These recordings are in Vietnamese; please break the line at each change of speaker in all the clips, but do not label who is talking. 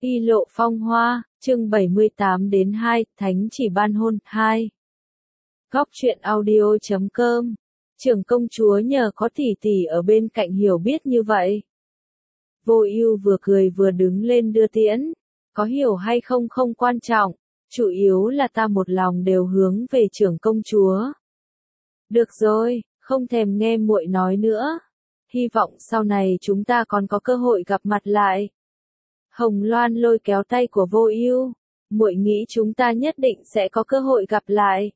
Y lộ phong hoa, chương 78-2, Thánh chỉ ban hôn, 2. Góc truyện audio.com. Trưởng công chúa nhờ có tỷ tỷ ở bên cạnh hiểu biết như vậy. Vô Ưu vừa cười vừa đứng lên đưa tiễn, có hiểu hay không không quan trọng, chủ yếu là ta một lòng đều hướng về trưởng công chúa. Được rồi, không thèm nghe muội nói nữa. Hy vọng sau này chúng ta còn có cơ hội gặp mặt lại. Hồng Loan lôi kéo tay của Vô Ưu, muội nghĩ chúng ta nhất định sẽ có cơ hội gặp lại.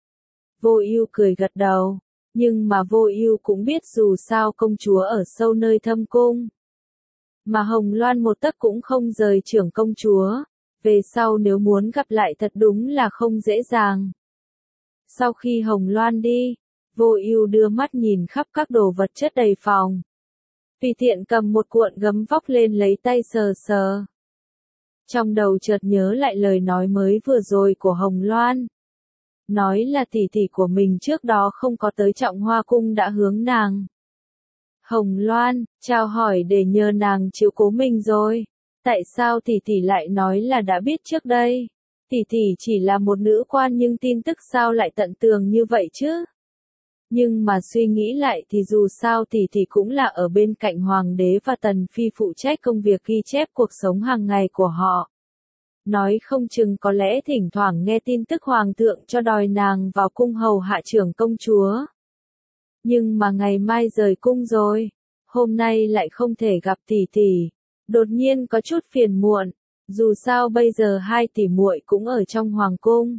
Vô Ưu cười gật đầu, nhưng mà Vô Ưu cũng biết dù sao công chúa ở sâu nơi thâm cung. Mà Hồng Loan một tấc cũng không rời trưởng công chúa, về sau nếu muốn gặp lại thật đúng là không dễ dàng. Sau khi Hồng Loan đi, Vô Ưu đưa mắt nhìn khắp các đồ vật chất đầy phòng. Tùy tiện cầm một cuộn gấm vóc lên lấy tay sờ sờ. Trong đầu chợt nhớ lại lời nói mới vừa rồi của Hồng Loan. Nói là tỷ tỷ của mình trước đó không có tới Trọng Hoa cung đã hướng nàng. Hồng Loan, chào hỏi để nhờ nàng chiếu cố mình rồi. Tại sao tỷ tỷ lại nói là đã biết trước đây? Tỷ tỷ chỉ là một nữ quan nhưng tin tức sao lại tận tường như vậy chứ? Nhưng mà suy nghĩ lại thì dù sao tỷ tỷ cũng là ở bên cạnh hoàng đế và tần phi phụ trách công việc ghi chép cuộc sống hàng ngày của họ. Nói không chừng có lẽ thỉnh thoảng nghe tin tức hoàng thượng cho đòi nàng vào cung hầu hạ trưởng công chúa. Nhưng mà ngày mai rời cung rồi, hôm nay lại không thể gặp tỷ tỷ, đột nhiên có chút phiền muộn, dù sao bây giờ hai tỷ muội cũng ở trong hoàng cung.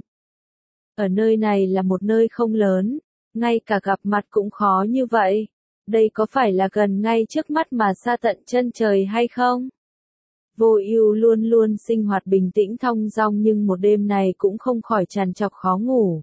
Ở nơi này là một nơi không lớn, ngay cả gặp mặt cũng khó như vậy, đây có phải là gần ngay trước mắt mà xa tận chân trời hay không? Vô Ưu luôn luôn sinh hoạt bình tĩnh thong dong nhưng một đêm này cũng không khỏi trằn trọc khó ngủ.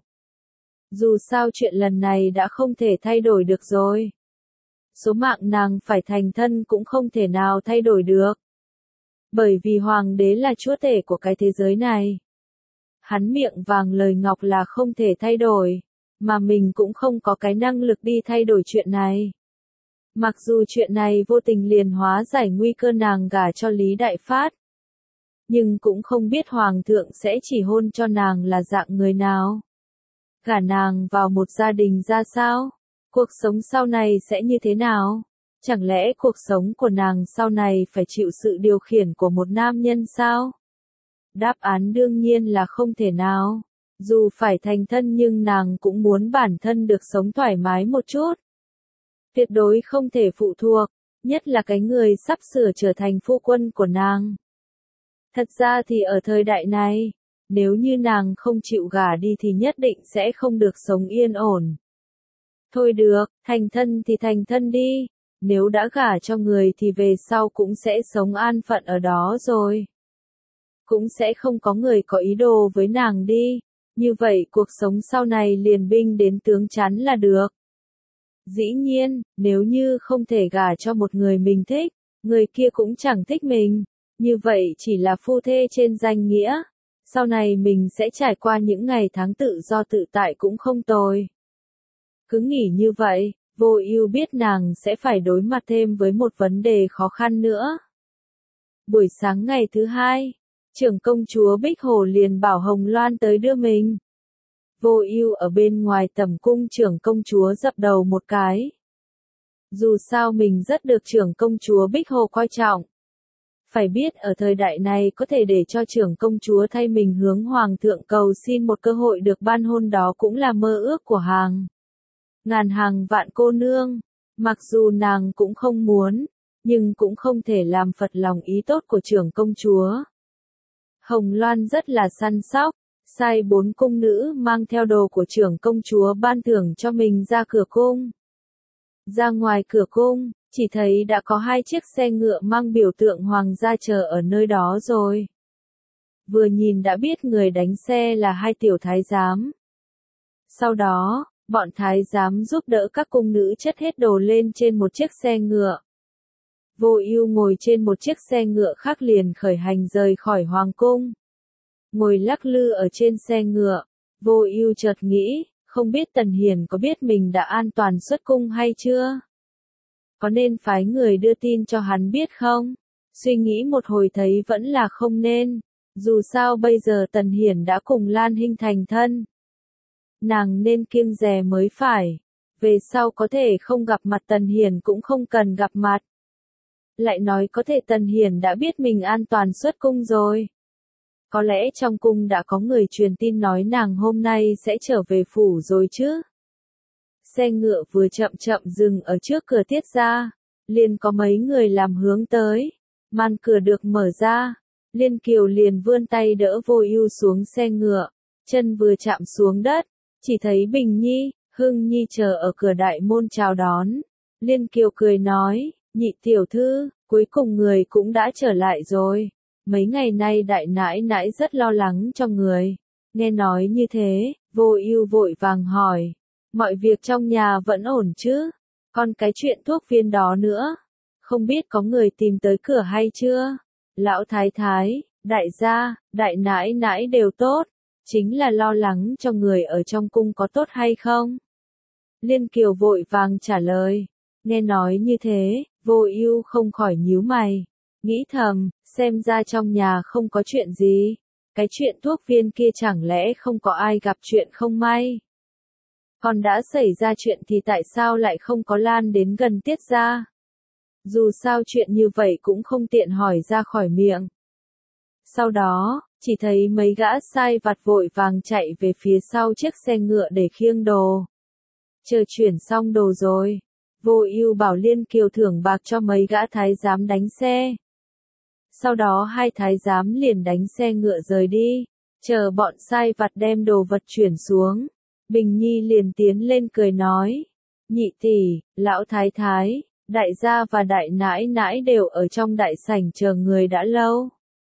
Dù sao chuyện lần này đã không thể thay đổi được rồi. Số mạng nàng phải thành thân cũng không thể nào thay đổi được. Bởi vì hoàng đế là chúa tể của cái thế giới này. Hắn miệng vàng lời ngọc là không thể thay đổi, mà mình cũng không có cái năng lực đi thay đổi chuyện này. Mặc dù chuyện này vô tình liền hóa giải nguy cơ nàng gả cho Lý Đại Phát. Nhưng cũng không biết hoàng thượng sẽ chỉ hôn cho nàng là dạng người nào. Gả nàng vào một gia đình ra sao? Cuộc sống sau này sẽ như thế nào? Chẳng lẽ cuộc sống của nàng sau này phải chịu sự điều khiển của một nam nhân sao? Đáp án đương nhiên là không thể nào. Dù phải thành thân nhưng nàng cũng muốn bản thân được sống thoải mái một chút. Tuyệt đối không thể phụ thuộc, nhất là cái người sắp sửa trở thành phu quân của nàng. Thật ra thì ở thời đại này, nếu như nàng không chịu gả đi thì nhất định sẽ không được sống yên ổn. Thôi được, thành thân thì thành thân đi, nếu đã gả cho người thì về sau cũng sẽ sống an phận ở đó rồi. Cũng sẽ không có người có ý đồ với nàng đi, như vậy cuộc sống sau này liền binh đến tướng chắn là được. Dĩ nhiên, nếu như không thể gả cho một người mình thích, người kia cũng chẳng thích mình, như vậy chỉ là phu thê trên danh nghĩa, sau này mình sẽ trải qua những ngày tháng tự do tự tại cũng không tồi. Cứ nghĩ như vậy, Vô Ưu biết nàng sẽ phải đối mặt thêm với một vấn đề khó khăn nữa. Buổi sáng ngày thứ hai, trưởng công chúa Bích Hồ liền bảo Hồng Loan tới đưa mình. Vô Ưu ở bên ngoài tẩm cung trưởng công chúa dập đầu một cái. Dù sao mình rất được trưởng công chúa Bích Hồ coi trọng. Phải biết ở thời đại này có thể để cho trưởng công chúa thay mình hướng hoàng thượng cầu xin một cơ hội được ban hôn đó cũng là mơ ước của ngàn hàng vạn cô nương. Mặc dù nàng cũng không muốn, nhưng cũng không thể làm phật lòng ý tốt của trưởng công chúa. Hồng Loan rất là săn sóc, sai 4 cung nữ mang theo đồ của trưởng công chúa ban thưởng cho mình ra cửa cung. Ra ngoài cửa cung, chỉ thấy đã có 2 chiếc xe ngựa mang biểu tượng hoàng gia chờ ở nơi đó rồi. Vừa nhìn đã biết người đánh xe là 2 tiểu thái giám. Sau đó, bọn thái giám giúp đỡ các cung nữ chất hết đồ lên trên một chiếc xe ngựa. Vô Ưu ngồi trên một chiếc xe ngựa khác liền khởi hành rời khỏi hoàng cung. Ngồi lắc lư ở trên xe ngựa, Vô Ưu chợt nghĩ, không biết Tần Hiền có biết mình đã an toàn xuất cung hay chưa? Có nên phái người đưa tin cho hắn biết không? Suy nghĩ một hồi thấy vẫn là không nên, dù sao bây giờ Tần Hiển đã cùng Lan Hinh thành thân. Nàng nên kiêng dè mới phải, về sau có thể không gặp mặt Tần Hiển cũng không cần gặp mặt. Lại nói có thể Tần Hiển đã biết mình an toàn xuất cung rồi. Có lẽ trong cung đã có người truyền tin nói nàng hôm nay sẽ trở về phủ rồi chứ. Xe ngựa vừa chậm chậm dừng ở trước cửa Tiết gia, liền có mấy người làm hướng tới. Màn cửa được mở ra, Liên Kiều liền vươn tay đỡ Vô Ưu xuống xe ngựa, chân vừa chạm xuống đất, chỉ thấy Bình Nhi, Hưng Nhi chờ ở cửa đại môn chào đón. Liên Kiều cười nói, nhị tiểu thư, cuối cùng người cũng đã trở lại rồi. Mấy ngày nay đại nãi nãi rất lo lắng cho người. Nghe nói như thế, Vô Ưu vội vàng hỏi, mọi việc trong nhà vẫn ổn chứ? Còn cái chuyện thuốc viên đó nữa, không biết có người tìm tới cửa hay chưa? Lão thái thái, đại gia, đại nãi nãi đều tốt, chính là lo lắng cho người ở trong cung có tốt hay không? Liên Kiều vội vàng trả lời. Nghe nói như thế, Vô Ưu không khỏi nhíu mày, nghĩ thầm, xem ra trong nhà không có chuyện gì. Cái chuyện thuốc viên kia chẳng lẽ không có ai gặp chuyện không may? Còn đã xảy ra chuyện thì tại sao lại không có lan đến gần Tiết gia? Dù sao chuyện như vậy cũng không tiện hỏi ra khỏi miệng. Sau đó, chỉ thấy mấy gã sai vặt vội vàng chạy về phía sau chiếc xe ngựa để khiêng đồ. Chờ chuyển xong đồ rồi, Vô Ưu bảo Liên Kiều thưởng bạc cho mấy gã thái giám đánh xe. Sau đó hai thái giám liền đánh xe ngựa rời đi, chờ bọn sai vặt đem đồ vật chuyển xuống. Bình Nhi liền tiến lên cười nói, nhị tỷ, lão thái thái, đại gia và đại nãi nãi đều ở trong đại sảnh chờ người đã lâu.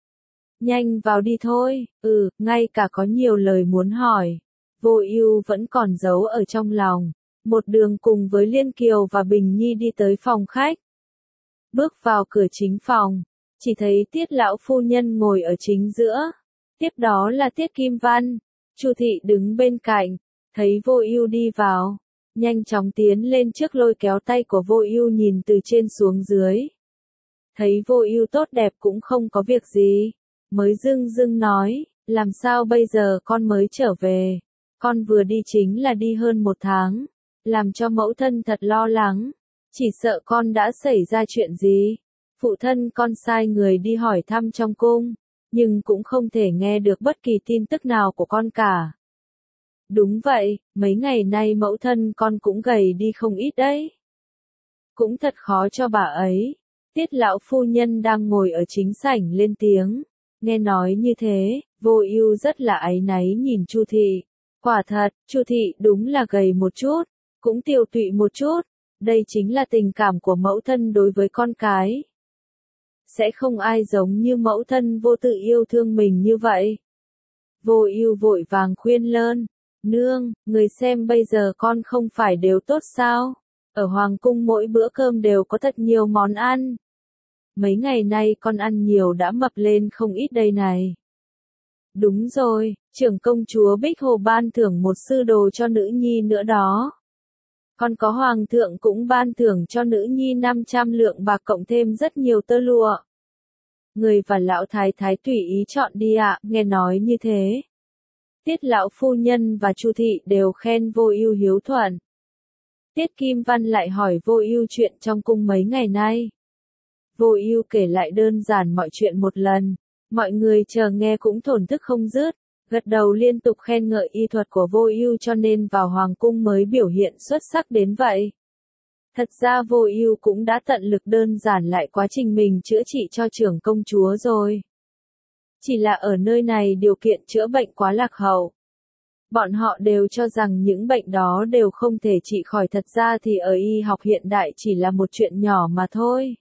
Nhanh vào đi thôi, ngay cả có nhiều lời muốn hỏi. Vô Ưu vẫn còn giấu ở trong lòng, một đường cùng với Liên Kiều và Bình Nhi đi tới phòng khách. Bước vào cửa chính phòng, chỉ thấy Tiết lão phu nhân ngồi ở chính giữa, tiếp đó là Tiết Kim Văn, Chu thị đứng bên cạnh, thấy Vô Ưu đi vào, nhanh chóng tiến lên trước lôi kéo tay của Vô Ưu nhìn từ trên xuống dưới. Thấy Vô Ưu tốt đẹp cũng không có việc gì, mới dưng dưng nói, làm sao bây giờ con mới trở về, con vừa đi chính là đi hơn 1 tháng, làm cho mẫu thân thật lo lắng, chỉ sợ con đã xảy ra chuyện gì. Phụ thân con sai người đi hỏi thăm trong cung, nhưng cũng không thể nghe được bất kỳ tin tức nào của con cả. Đúng vậy, mấy ngày nay mẫu thân con cũng gầy đi không ít đấy. Cũng thật khó cho bà ấy. Tiết lão phu nhân đang ngồi ở chính sảnh lên tiếng. Nghe nói như thế, Vô Ưu rất là áy náy nhìn Chu thị. Quả thật, Chu thị đúng là gầy một chút, cũng tiều tụy một chút. Đây chính là tình cảm của mẫu thân đối với con cái. Sẽ không ai giống như mẫu thân Vô Tự yêu thương mình như vậy. Vô Ưu vội vàng khuyên lơn, nương, người xem bây giờ con không phải đều tốt sao? Ở hoàng cung mỗi bữa cơm đều có thật nhiều món ăn. Mấy ngày nay con ăn nhiều đã mập lên không ít đây này. Đúng rồi, trưởng công chúa Bích Hồ ban thưởng một sư đồ cho nữ nhi nữa đó. Còn có hoàng thượng cũng ban thưởng cho nữ nhi 500 lượng bạc cộng thêm rất nhiều tơ lụa. Người và lão thái thái tùy ý chọn đi ạ, nghe nói như thế. Tiết lão phu nhân và Chu thị đều khen Vô Ưu hiếu thuận. Tiết Kim Văn lại hỏi Vô Ưu chuyện trong cung mấy ngày nay. Vô Ưu kể lại đơn giản mọi chuyện một lần, mọi người chờ nghe cũng thổn thức không dứt, gật đầu liên tục khen ngợi y thuật của Vô Ưu cho nên vào hoàng cung mới biểu hiện xuất sắc đến vậy. Thật ra Vô Ưu cũng đã tận lực đơn giản lại quá trình mình chữa trị cho trưởng công chúa rồi. Chỉ là ở nơi này điều kiện chữa bệnh quá lạc hậu. Bọn họ đều cho rằng những bệnh đó đều không thể trị khỏi, thật ra thì ở y học hiện đại chỉ là một chuyện nhỏ mà thôi.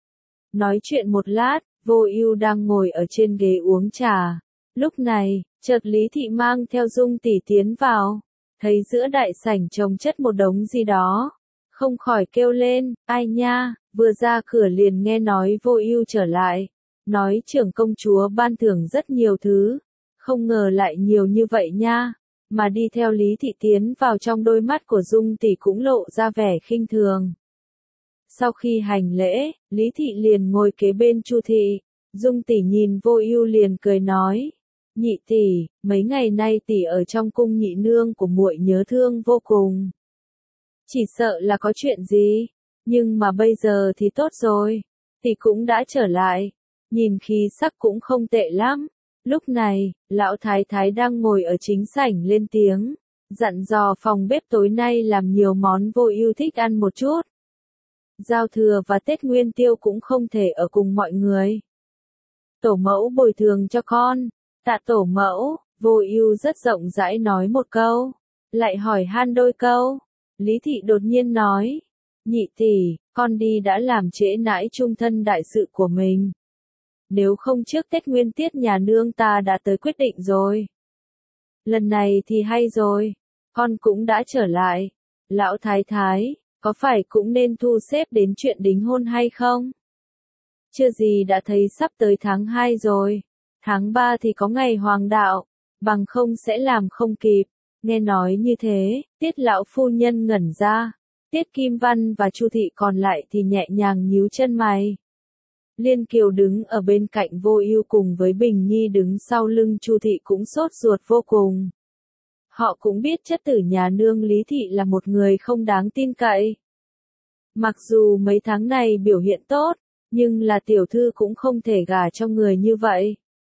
Nói chuyện một lát, Vô Ưu đang ngồi ở trên ghế uống trà. Lúc này, chợt Lý Thị mang theo Dung tỷ tiến vào, thấy giữa đại sảnh chồng chất một đống gì đó, không khỏi kêu lên, ai nha, vừa ra cửa liền nghe nói Vô Ưu trở lại, nói trưởng công chúa ban thưởng rất nhiều thứ, không ngờ lại nhiều như vậy nha, mà đi theo Lý Thị tiến vào trong đôi mắt của Dung tỷ cũng lộ ra vẻ khinh thường. Sau khi hành lễ, Lý Thị liền ngồi kế bên Chu Thị. Dung tỷ nhìn Vô Ưu liền cười nói, nhị tỷ, mấy ngày nay tỷ ở trong cung nhị nương của muội nhớ thương vô cùng. Chỉ sợ là có chuyện gì, nhưng mà bây giờ thì tốt rồi, tỷ cũng đã trở lại, nhìn khí sắc cũng không tệ lắm. Lúc này, lão thái thái đang ngồi ở chính sảnh lên tiếng, dặn dò phòng bếp tối nay làm nhiều món Vô Ưu thích ăn một chút. Giao thừa và Tết Nguyên Tiêu cũng không thể ở cùng mọi người. Tổ mẫu bồi thường cho con. Tạ tổ mẫu, Vô Ưu rất rộng rãi nói một câu, lại hỏi han đôi câu. Lý Thị đột nhiên nói, nhị tỷ, con đi đã làm trễ nải trung thân đại sự của mình. Nếu không trước Tết Nguyên Tiết nhà nương ta đã tới quyết định rồi. Lần này thì hay rồi, con cũng đã trở lại. Lão thái thái, có phải cũng nên thu xếp đến chuyện đính hôn hay không? Chưa gì đã thấy sắp tới tháng 2 rồi, tháng 3 thì có ngày hoàng đạo, bằng không sẽ làm không kịp. Nghe nói như thế, Tiết lão phu nhân ngẩn ra, Tiết Kim Văn và Chu Thị còn lại thì nhẹ nhàng nhíu chân mày. Liên Kiều đứng ở bên cạnh Vô Ưu cùng với Bình Nhi đứng sau lưng Chu Thị cũng sốt ruột vô cùng. Họ cũng biết chất tử nhà nương Lý Thị là một người không đáng tin cậy. Mặc dù mấy tháng này biểu hiện tốt, nhưng là tiểu thư cũng không thể gả cho người như vậy.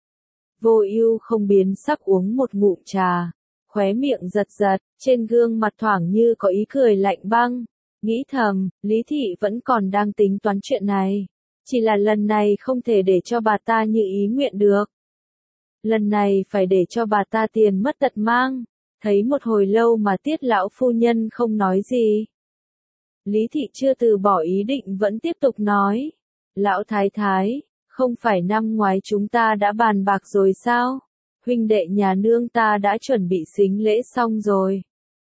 Vô Ưu không biến sắc uống một ngụm trà, khóe miệng giật giật, trên gương mặt thoảng như có ý cười lạnh băng, nghĩ thầm, Lý Thị vẫn còn đang tính toán chuyện này, chỉ là lần này không thể để cho bà ta như ý nguyện được. Lần này phải để cho bà ta tiền mất tật mang. Thấy một hồi lâu mà Tiết lão phu nhân không nói gì. Lý Thị chưa từ bỏ ý định vẫn tiếp tục nói, lão thái thái, không phải năm ngoái chúng ta đã bàn bạc rồi sao? Huynh đệ nhà nương ta đã chuẩn bị sính lễ xong rồi.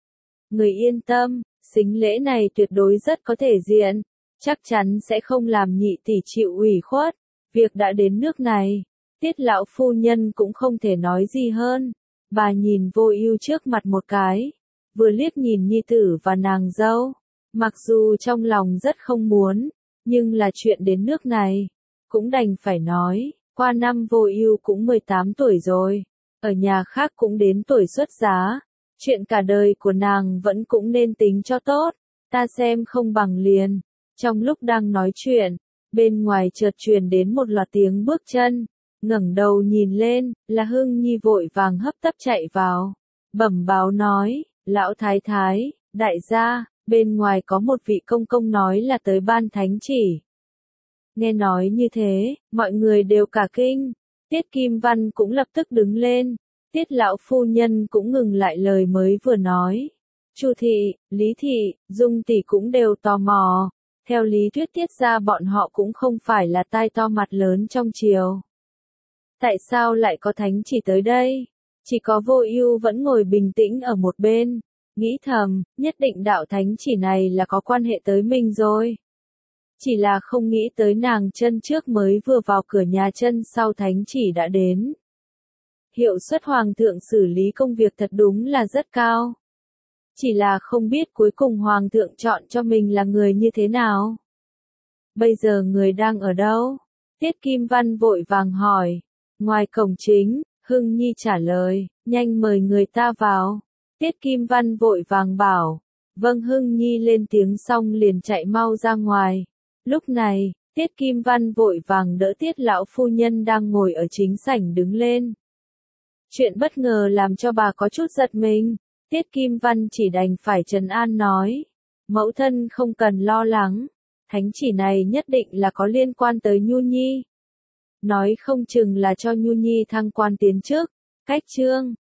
Người yên tâm, sính lễ này tuyệt đối rất có thể diện, chắc chắn sẽ không làm nhị tỷ chịu ủy khuất. Việc đã đến nước này, Tiết lão phu nhân cũng không thể nói gì hơn. Bà nhìn Vô Ưu trước mặt một cái, vừa liếc nhìn nhi tử và nàng dâu, mặc dù trong lòng rất không muốn, nhưng là chuyện đến nước này, cũng đành phải nói, qua năm Vô Ưu cũng 18 tuổi rồi, ở nhà khác cũng đến tuổi xuất giá, chuyện cả đời của nàng vẫn cũng nên tính cho tốt, ta xem không bằng liền. Trong lúc đang nói chuyện, bên ngoài chợt truyền đến một loạt tiếng bước chân. Ngẩng đầu nhìn lên, là Hưng Nhi vội vàng hấp tấp chạy vào, bẩm báo nói, lão thái thái, đại gia, bên ngoài có một vị công công nói là tới ban thánh chỉ. Nghe nói như thế, mọi người đều cả kinh, Tiết Kim Văn cũng lập tức đứng lên, Tiết lão phu nhân cũng ngừng lại lời mới vừa nói. Chu Thị, Lý Thị, Dung tỷ cũng đều tò mò, theo lý thuyết Tiết gia bọn họ cũng không phải là tai to mặt lớn trong triều. Tại sao lại có thánh chỉ tới đây? Chỉ có Vô Ưu vẫn ngồi bình tĩnh ở một bên, nghĩ thầm, nhất định đạo thánh chỉ này là có quan hệ tới mình rồi. Chỉ là không nghĩ tới nàng chân trước mới vừa vào cửa nhà chân sau thánh chỉ đã đến. Hiệu suất hoàng thượng xử lý công việc thật đúng là rất cao. Chỉ là không biết cuối cùng hoàng thượng chọn cho mình là người như thế nào. Bây giờ người đang ở đâu? Tiết Kim Văn vội vàng hỏi. Ngoài cổng chính, Hưng Nhi trả lời, nhanh mời người ta vào. Tiết Kim Văn vội vàng bảo, vâng. Hưng Nhi lên tiếng xong liền chạy mau ra ngoài. Lúc này, Tiết Kim Văn vội vàng đỡ Tiết lão phu nhân đang ngồi ở chính sảnh đứng lên. Chuyện bất ngờ làm cho bà có chút giật mình, Tiết Kim Văn chỉ đành phải trấn an nói, mẫu thân không cần lo lắng, thánh chỉ này nhất định là có liên quan tới Nhu Nhi. Nói không chừng là cho Nhu Nhi thăng quan tiến chức, cách chương.